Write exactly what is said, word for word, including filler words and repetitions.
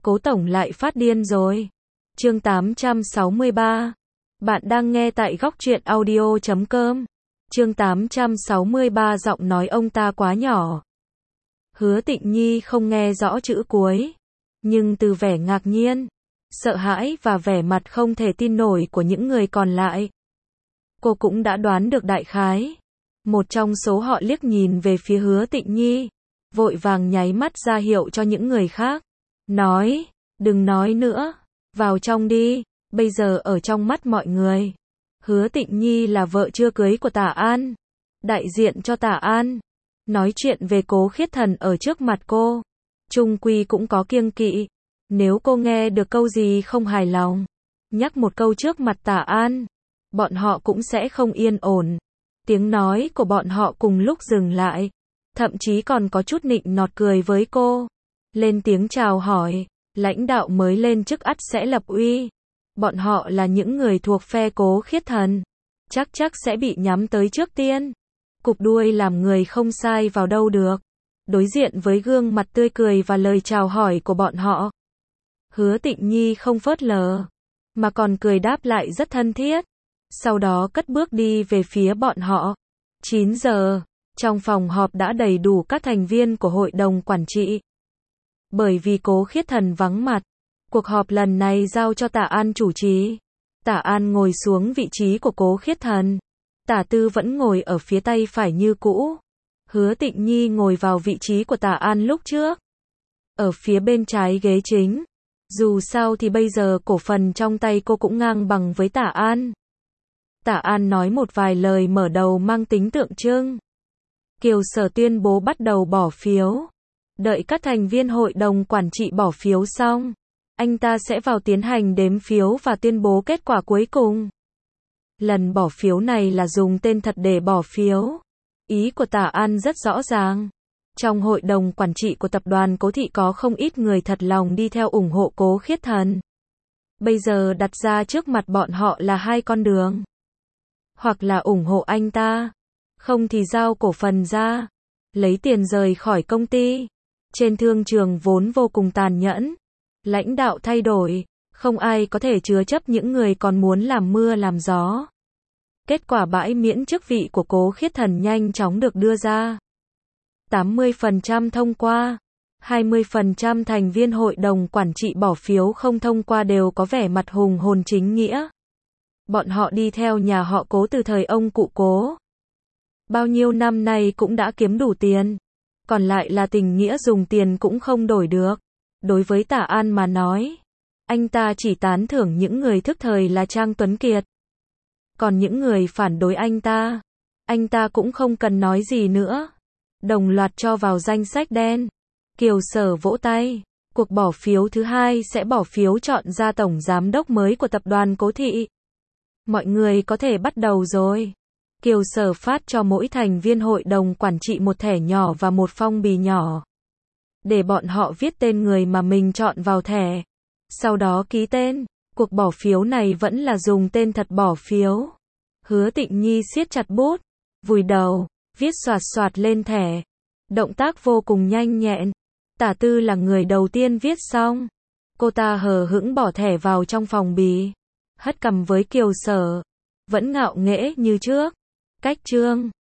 Cố tổng lại phát điên rồi. Chương tám trăm sáu mươi ba. Bạn đang nghe tại góc truyện audio chấm com. Chương tám trăm sáu mươi ba giọng nói ông ta quá nhỏ. Hứa Tịnh Nhi không nghe rõ chữ cuối, nhưng từ vẻ ngạc nhiên, sợ hãi và vẻ mặt không thể tin nổi của những người còn lại, cô cũng đã đoán được đại khái. Một trong số họ liếc nhìn về phía Hứa Tịnh Nhi, vội vàng nháy mắt ra hiệu cho những người khác, nói, đừng nói nữa, vào trong đi. Bây giờ ở trong mắt mọi người, Hứa Tịnh Nhi là vợ chưa cưới của Tả An, đại diện cho Tả An. Nói chuyện về Cố Khiết Thần ở trước mặt cô, chung quy cũng có kiêng kỵ. Nếu cô nghe được câu gì không hài lòng, nhắc một câu trước mặt Tả An, bọn họ cũng sẽ không yên ổn. Tiếng nói của bọn họ cùng lúc dừng lại, thậm chí còn có chút nịnh nọt cười với cô. Lên tiếng chào hỏi, lãnh đạo mới lên chức ắt sẽ lập uy. Bọn họ là những người thuộc phe Cố Khiết Thần, chắc chắc sẽ bị nhắm tới trước tiên. Cụp đuôi làm người không sai vào đâu được. Đối diện với gương mặt tươi cười và lời chào hỏi của bọn họ, Hứa Tịnh Nhi không phớt lờ, mà còn cười đáp lại rất thân thiết. Sau đó cất bước đi về phía bọn họ. chín giờ, trong phòng họp đã đầy đủ các thành viên của hội đồng quản trị. Bởi vì Cố Khiết Thần vắng mặt, cuộc họp lần này giao cho Tả An chủ trì. Tả An ngồi xuống vị trí của Cố Khiết Thần. Tả Tư vẫn ngồi ở phía tay phải như cũ. Hứa Tịnh Nhi ngồi vào vị trí của Tả An lúc trước, ở phía bên trái ghế chính. Dù sao thì bây giờ cổ phần trong tay cô cũng ngang bằng với Tả An. Tả An nói một vài lời mở đầu mang tính tượng trưng. Kiều Sở tuyên bố bắt đầu bỏ phiếu. Đợi các thành viên hội đồng quản trị bỏ phiếu xong, anh ta sẽ vào tiến hành đếm phiếu và tuyên bố kết quả cuối cùng. Lần bỏ phiếu này là dùng tên thật để bỏ phiếu. Ý của Tả An rất rõ ràng. Trong hội đồng quản trị của tập đoàn Cố Thị có không ít người thật lòng đi theo ủng hộ Cố Khiết Thần. Bây giờ đặt ra trước mặt bọn họ là hai con đường. Hoặc là ủng hộ anh ta, không thì giao cổ phần ra, lấy tiền rời khỏi công ty. Trên thương trường vốn vô cùng tàn nhẫn, lãnh đạo thay đổi, không ai có thể chứa chấp những người còn muốn làm mưa làm gió. Kết quả bãi miễn chức vị của Cố Khiết Thần nhanh chóng được đưa ra. tám mươi phần trăm thông qua, hai mươi phần trăm thành viên hội đồng quản trị bỏ phiếu không thông qua đều có vẻ mặt hùng hồn chính nghĩa. Bọn họ đi theo nhà họ Cố từ thời ông cụ Cố. Bao nhiêu năm nay cũng đã kiếm đủ tiền. Còn lại là tình nghĩa dùng tiền cũng không đổi được. Đối với Tả An mà nói, anh ta chỉ tán thưởng những người thức thời là Trang Tuấn Kiệt. Còn những người phản đối anh ta, anh ta cũng không cần nói gì nữa. Đồng loạt cho vào danh sách đen. Kiều Sở vỗ tay. Cuộc bỏ phiếu thứ hai sẽ bỏ phiếu chọn ra tổng giám đốc mới của tập đoàn Cố Thị. Mọi người có thể bắt đầu rồi. Kiều Sở phát cho mỗi thành viên hội đồng quản trị một thẻ nhỏ và một phong bì nhỏ, để bọn họ viết tên người mà mình chọn vào thẻ, sau đó ký tên. Cuộc bỏ phiếu này vẫn là dùng tên thật bỏ phiếu. Hứa Tịnh Nhi siết chặt bút, vùi đầu, viết xoạt xoạt lên thẻ. Động tác vô cùng nhanh nhẹn. Tả Tư là người đầu tiên viết xong. Cô ta hờ hững bỏ thẻ vào trong phòng bì, hất cằm với Kiều Sở, vẫn ngạo nghễ như trước. Cách chương